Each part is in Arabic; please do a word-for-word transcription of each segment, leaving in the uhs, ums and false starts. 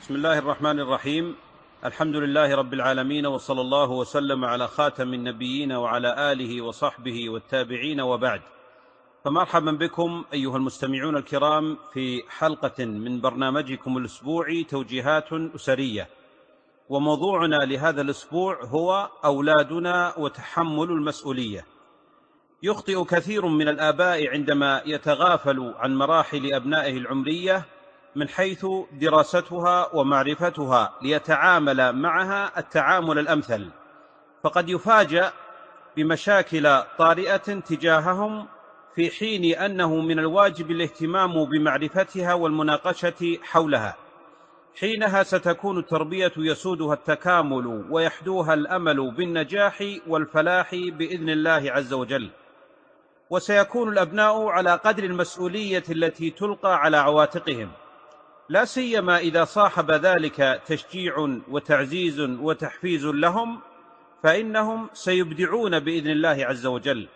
بسم الله الرحمن الرحيم. الحمد لله رب العالمين، وصلى الله وسلم على خاتم النبيين وعلى آله وصحبه والتابعين، وبعد. فمرحبا بكم أيها المستمعون الكرام في حلقة من برنامجكم الأسبوعي توجيهات أسرية، وموضوعنا لهذا الأسبوع هو أولادنا وتحمل المسؤولية. يخطئ كثير من الآباء عندما يتغافل عن مراحل أبنائه العمرية من حيث دراستها ومعرفتها ليتعامل معها التعامل الأمثل، فقد يفاجأ بمشاكل طارئة تجاههم في حين أنه من الواجب الاهتمام بمعرفتها والمناقشة حولها. حينها ستكون التربية يسودها التكامل ويحدوها الأمل بالنجاح والفلاح بإذن الله عز وجل، وسيكون الأبناء على قدر المسؤولية التي تلقى على عواتقهم، لا سيما إذا صاحب ذلك تشجيع وتعزيز وتحفيز لهم، فإنهم سيبدعون بإذن الله عز وجل.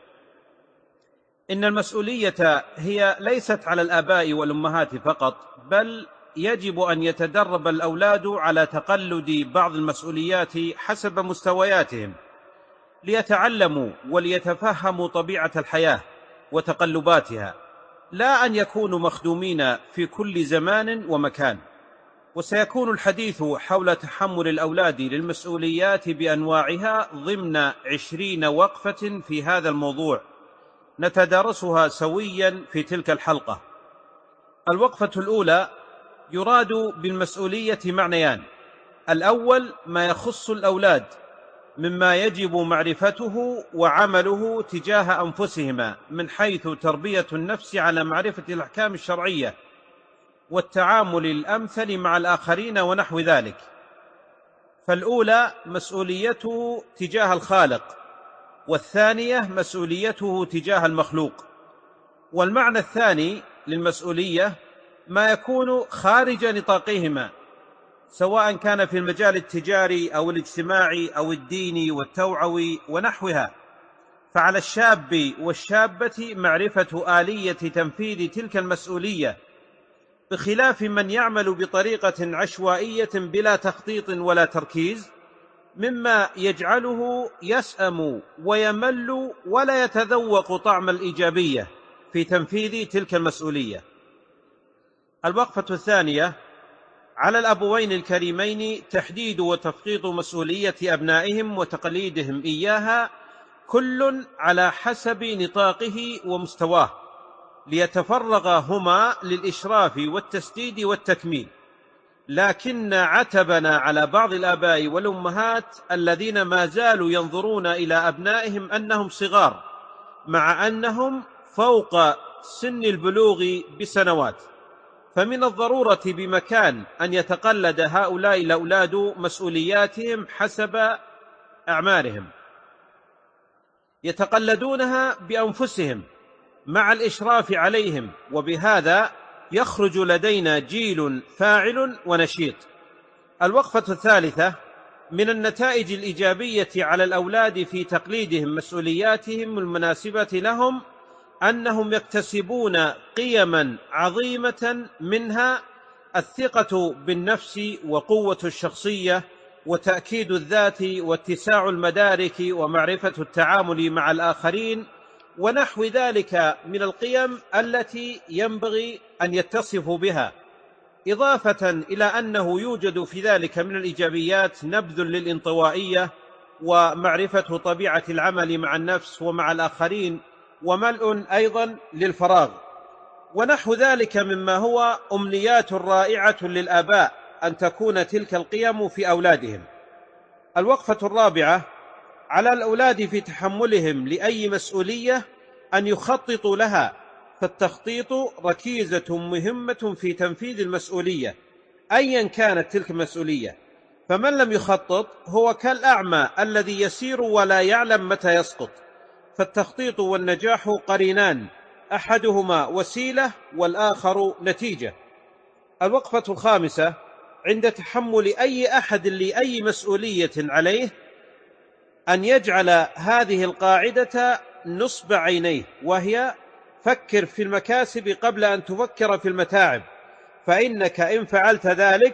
إن المسؤولية هي ليست على الآباء والأمهات فقط، بل يجب أن يتدرب الأولاد على تقلد بعض المسؤوليات حسب مستوياتهم، ليتعلموا وليتفهموا طبيعة الحياة وتقلباتها، لا أن يكونوا مخدومين في كل زمان ومكان. وسيكون الحديث حول تحمل الأولاد للمسؤوليات بأنواعها ضمن عشرين وقفة في هذا الموضوع نتدارسها سويا في تلك الحلقة. الوقفة الأولى يراد بالمسؤولية معنيان: الأول ما يخص الأولاد مما يجب معرفته وعمله تجاه أنفسهما من حيث تربية النفس على معرفة الأحكام الشرعية والتعامل الأمثل مع الآخرين ونحو ذلك. فالأولى مسؤوليته تجاه الخالق، والثانية مسؤوليته تجاه المخلوق. والمعنى الثاني للمسؤولية ما يكون خارج نطاقهما، سواء كان في المجال التجاري أو الاجتماعي أو الديني والتوعوي ونحوها. فعلى الشاب والشابة معرفة آلية تنفيذ تلك المسؤولية، بخلاف من يعمل بطريقة عشوائية بلا تخطيط ولا تركيز، مما يجعله يسأم ويمل ولا يتذوق طعم الإيجابية في تنفيذ تلك المسؤولية. الوقفة الثانية: على الأبوين الكريمين تحديد وتفقيد مسؤولية أبنائهم وتقليدهم إياها، كل على حسب نطاقه ومستواه، ليتفرغا هما للإشراف والتسديد والتكميل. لكن عتبنا على بعض الآباء والأمهات الذين ما زالوا ينظرون إلى أبنائهم أنهم صغار، مع أنهم فوق سن البلوغ بسنوات. فمن الضرورة بمكان أن يتقلد هؤلاء الأولاد مسؤولياتهم حسب أعمارهم، يتقلدونها بأنفسهم مع الإشراف عليهم، وبهذا يخرج لدينا جيل فاعل ونشيط. الوقفة الثالثة: من النتائج الإيجابية على الأولاد في تقليدهم مسؤولياتهم المناسبة لهم أنهم يكتسبون قيما عظيمة، منها الثقة بالنفس وقوة الشخصية وتأكيد الذات واتساع المدارك ومعرفة التعامل مع الآخرين ونحو ذلك من القيم التي ينبغي أن يتصفوا بها، إضافة إلى أنه يوجد في ذلك من الإيجابيات نبذ للانطوائية ومعرفة طبيعة العمل مع النفس ومع الآخرين، وملء أيضا للفراغ، ونحو ذلك مما هو أمنيات رائعة للآباء أن تكون تلك القيم في أولادهم. الوقفة الرابعة: على الأولاد في تحملهم لأي مسؤولية أن يخططوا لها، فالتخطيط ركيزة مهمة في تنفيذ المسؤولية أيا كانت تلك المسؤولية. فمن لم يخطط هو كالأعمى الذي يسير ولا يعلم متى يسقط. فالتخطيط والنجاح قرينان، أحدهما وسيلة والآخر نتيجة. الوقفة الخامسة: عند تحمل أي أحد لأي مسؤولية عليه أن يجعل هذه القاعدة نصب عينيه، وهي: فكر في المكاسب قبل أن تفكر في المتاعب، فإنك إن فعلت ذلك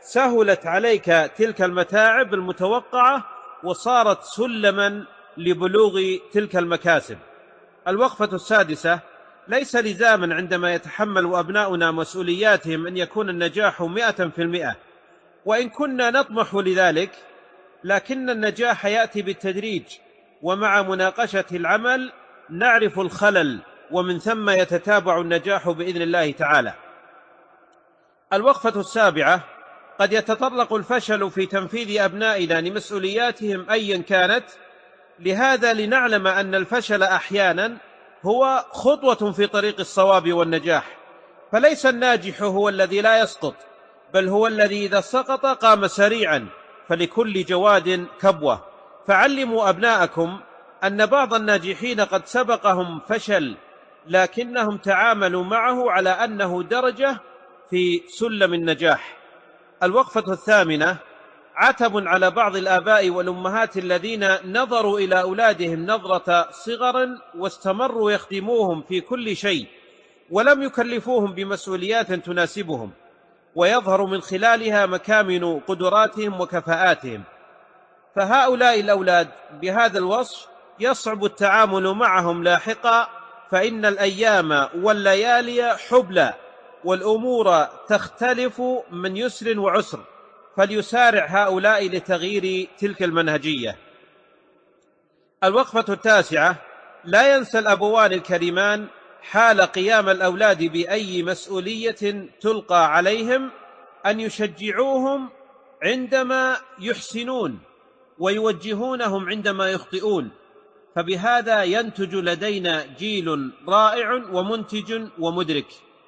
سهلت عليك تلك المتاعب المتوقعة وصارت سلما لبلوغ تلك المكاسب. الوقفة السادسة: ليس لزاما عندما يتحمل أبناؤنا مسؤولياتهم أن يكون النجاح مئة في المئة، وإن كنا نطمح لذلك، لكن النجاح يأتي بالتدريج، ومع مناقشة العمل نعرف الخلل، ومن ثم يتتابع النجاح بإذن الله تعالى. الوقفة السابعة: قد يتطرق الفشل في تنفيذ أبنائنا لمسؤولياتهم أيا كانت، لهذا لنعلم أن الفشل أحيانا هو خطوة في طريق الصواب والنجاح، فليس الناجح هو الذي لا يسقط، بل هو الذي إذا سقط قام سريعا، فلكل جواد كبوة. فعلموا أبناءكم أن بعض الناجحين قد سبقهم فشل، لكنهم تعاملوا معه على أنه درجة في سلم النجاح. الوقفة الثامنة: عتب على بعض الآباء والأمهات الذين نظروا إلى أولادهم نظرة صغر واستمروا يخدموهم في كل شيء ولم يكلفوهم بمسؤوليات تناسبهم، ويظهر من خلالها مكامن قدراتهم وكفاءاتهم. فهؤلاء الأولاد بهذا الوصف يصعب التعامل معهم لاحقا، فإن الأيام والليالي حبلى، والأمور تختلف من يسر وعسر، فليسارع هؤلاء لتغيير تلك المنهجية. الوقفة التاسعة: لا ينسى الأبوان الكريمان حال قيام الأولاد بأي مسؤولية تلقى عليهم أن يشجعوهم عندما يحسنون ويوجهونهم عندما يخطئون، فبهذا ينتج لدينا جيل رائع ومنتج ومدرك.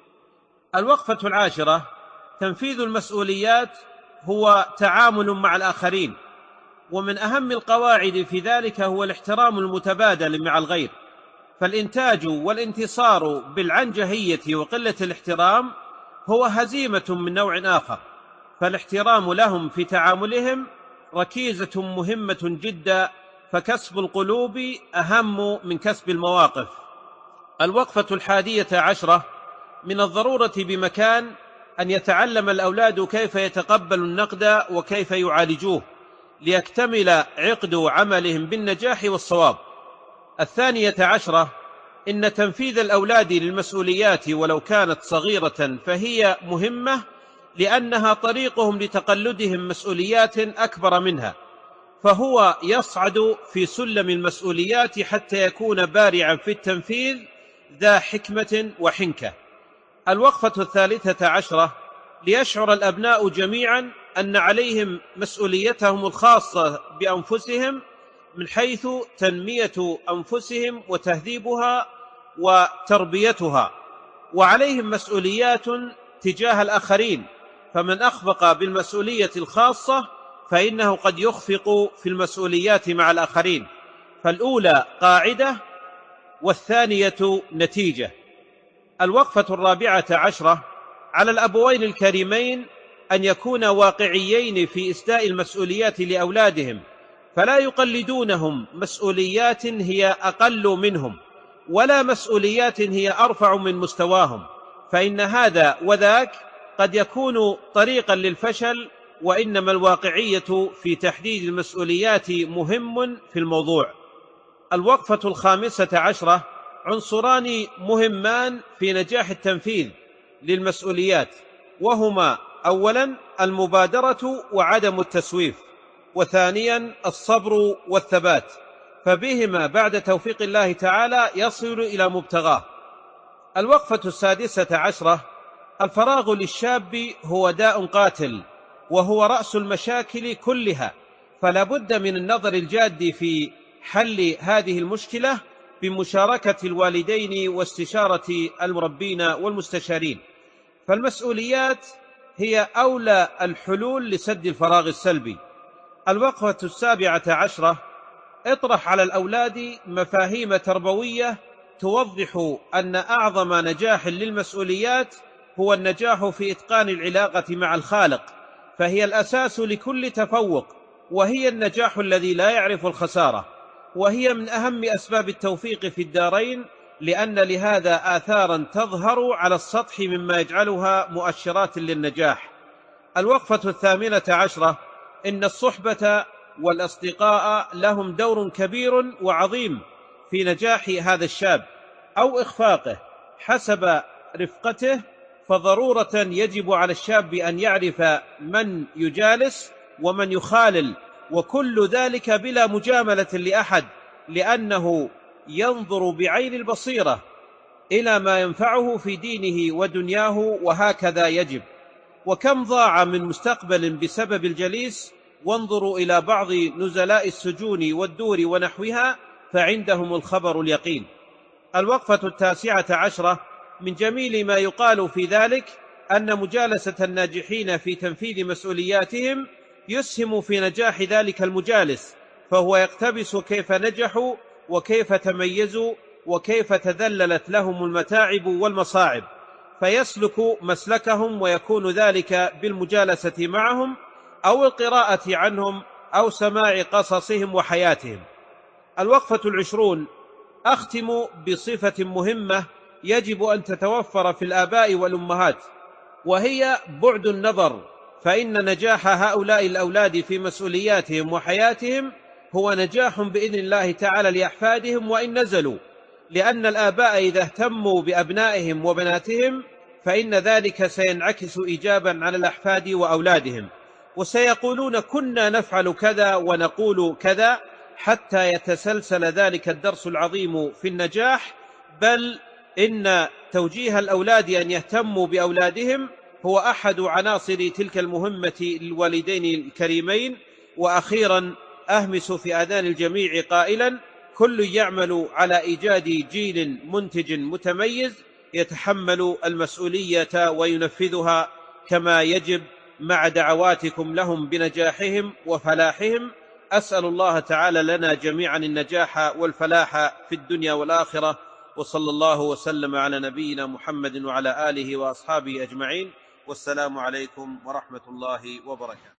الوقفة العاشرة: تنفيذ المسؤوليات هو تعامل مع الآخرين، ومن أهم القواعد في ذلك هو الاحترام المتبادل مع الغير، فالإنتاج والانتصار بالعنجهية وقلة الاحترام هو هزيمة من نوع آخر، فالاحترام لهم في تعاملهم ركيزة مهمة جدا، فكسب القلوب أهم من كسب المواقف. الوقفة الحادية عشرة: من الضرورة بمكان أن يتعلم الأولاد كيف يتقبل النقد وكيف يعالجوه، ليكتمل عقد عملهم بالنجاح والصواب. الثانية عشرة: إن تنفيذ الأولاد للمسؤوليات ولو كانت صغيرة فهي مهمة، لأنها طريقهم لتقلدهم مسؤوليات أكبر منها، فهو يصعد في سلم المسؤوليات حتى يكون بارعا في التنفيذ ذا حكمة وحنكة. الوقفة الثالثة عشرة: ليشعر الأبناء جميعا أن عليهم مسؤوليتهم الخاصة بأنفسهم من حيث تنمية أنفسهم وتهذيبها وتربيتها، وعليهم مسؤوليات تجاه الآخرين، فمن أخفق بالمسؤولية الخاصة فإنه قد يخفق في المسؤوليات مع الآخرين، فالأولى قاعدة والثانية نتيجة. الوقفة الرابعة عشرة: على الأبوين الكريمين أن يكونا واقعيين في إسداء المسؤوليات لأولادهم، فلا يقلدونهم مسؤوليات هي أقل منهم ولا مسؤوليات هي أرفع من مستواهم، فإن هذا وذاك قد يكون طريقا للفشل، وإنما الواقعية في تحديد المسؤوليات مهم في الموضوع. الوقفة الخامسة عشرة: عنصران مهمان في نجاح التنفيذ للمسؤوليات، وهما أولا المبادرة وعدم التسويف، وثانيا الصبر والثبات، فبهما بعد توفيق الله تعالى يصل إلى مبتغاه. الوقفة السادسة عشرة: الفراغ للشاب هو داء قاتل، وهو رأس المشاكل كلها، فلا بد من النظر الجاد في حل هذه المشكلة بمشاركة الوالدين واستشارة المربين والمستشارين، فالمسؤوليات هي أولى الحلول لسد الفراغ السلبي. الوقفة السابعة عشرة: اطرح على الأولاد مفاهيم تربوية توضح أن أعظم نجاح للمسؤوليات هو النجاح في إتقان العلاقة مع الخالق، فهي الأساس لكل تفوق، وهي النجاح الذي لا يعرف الخسارة، وهي من أهم أسباب التوفيق في الدارين، لأن لهذا آثارا تظهر على السطح مما يجعلها مؤشرات للنجاح. الوقفة الثامنة عشرة: إن الصحبة والأصدقاء لهم دور كبير وعظيم في نجاح هذا الشاب أو إخفاقه حسب رفقته، فضرورة يجب على الشاب أن يعرف من يجالس ومن يخالل، وكل ذلك بلا مجاملة لأحد، لأنه ينظر بعين البصيرة إلى ما ينفعه في دينه ودنياه، وهكذا يجب. وكم ضاع من مستقبل بسبب الجليس، وانظروا إلى بعض نزلاء السجون والدور ونحوها فعندهم الخبر اليقين. الوقفة التاسعة عشرة: من جميل ما يقال في ذلك أن مجالسة الناجحين في تنفيذ مسؤولياتهم يسهم في نجاح ذلك المجالس، فهو يقتبس كيف نجحوا وكيف تميزوا وكيف تذللت لهم المتاعب والمصاعب، فيسلك مسلكهم، ويكون ذلك بالمجالسة معهم أو القراءة عنهم أو سماع قصصهم وحياتهم. الوقفة العشرون: أختم بصفة مهمة يجب أن تتوفر في الآباء والأمهات، وهي بعد النظر، فإن نجاح هؤلاء الأولاد في مسؤولياتهم وحياتهم هو نجاح بإذن الله تعالى لأحفادهم وإن نزلوا، لأن الآباء إذا اهتموا بأبنائهم وبناتهم فإن ذلك سينعكس إيجابا على الأحفاد وأولادهم، وسيقولون كنا نفعل كذا ونقول كذا، حتى يتسلسل ذلك الدرس العظيم في النجاح. بل إن توجيه الأولاد أن يهتموا بأولادهم هو أحد عناصر تلك المهمة للوالدين الكريمين. وأخيرا أهمس في آذان الجميع قائلا: كل يعمل على إيجاد جيل منتج متميز يتحمل المسؤولية وينفذها كما يجب، مع دعواتكم لهم بنجاحهم وفلاحهم. أسأل الله تعالى لنا جميعا النجاح والفلاح في الدنيا والآخرة، وصلى الله وسلم على نبينا محمد وعلى آله وأصحابه أجمعين، والسلام عليكم ورحمة الله وبركاته.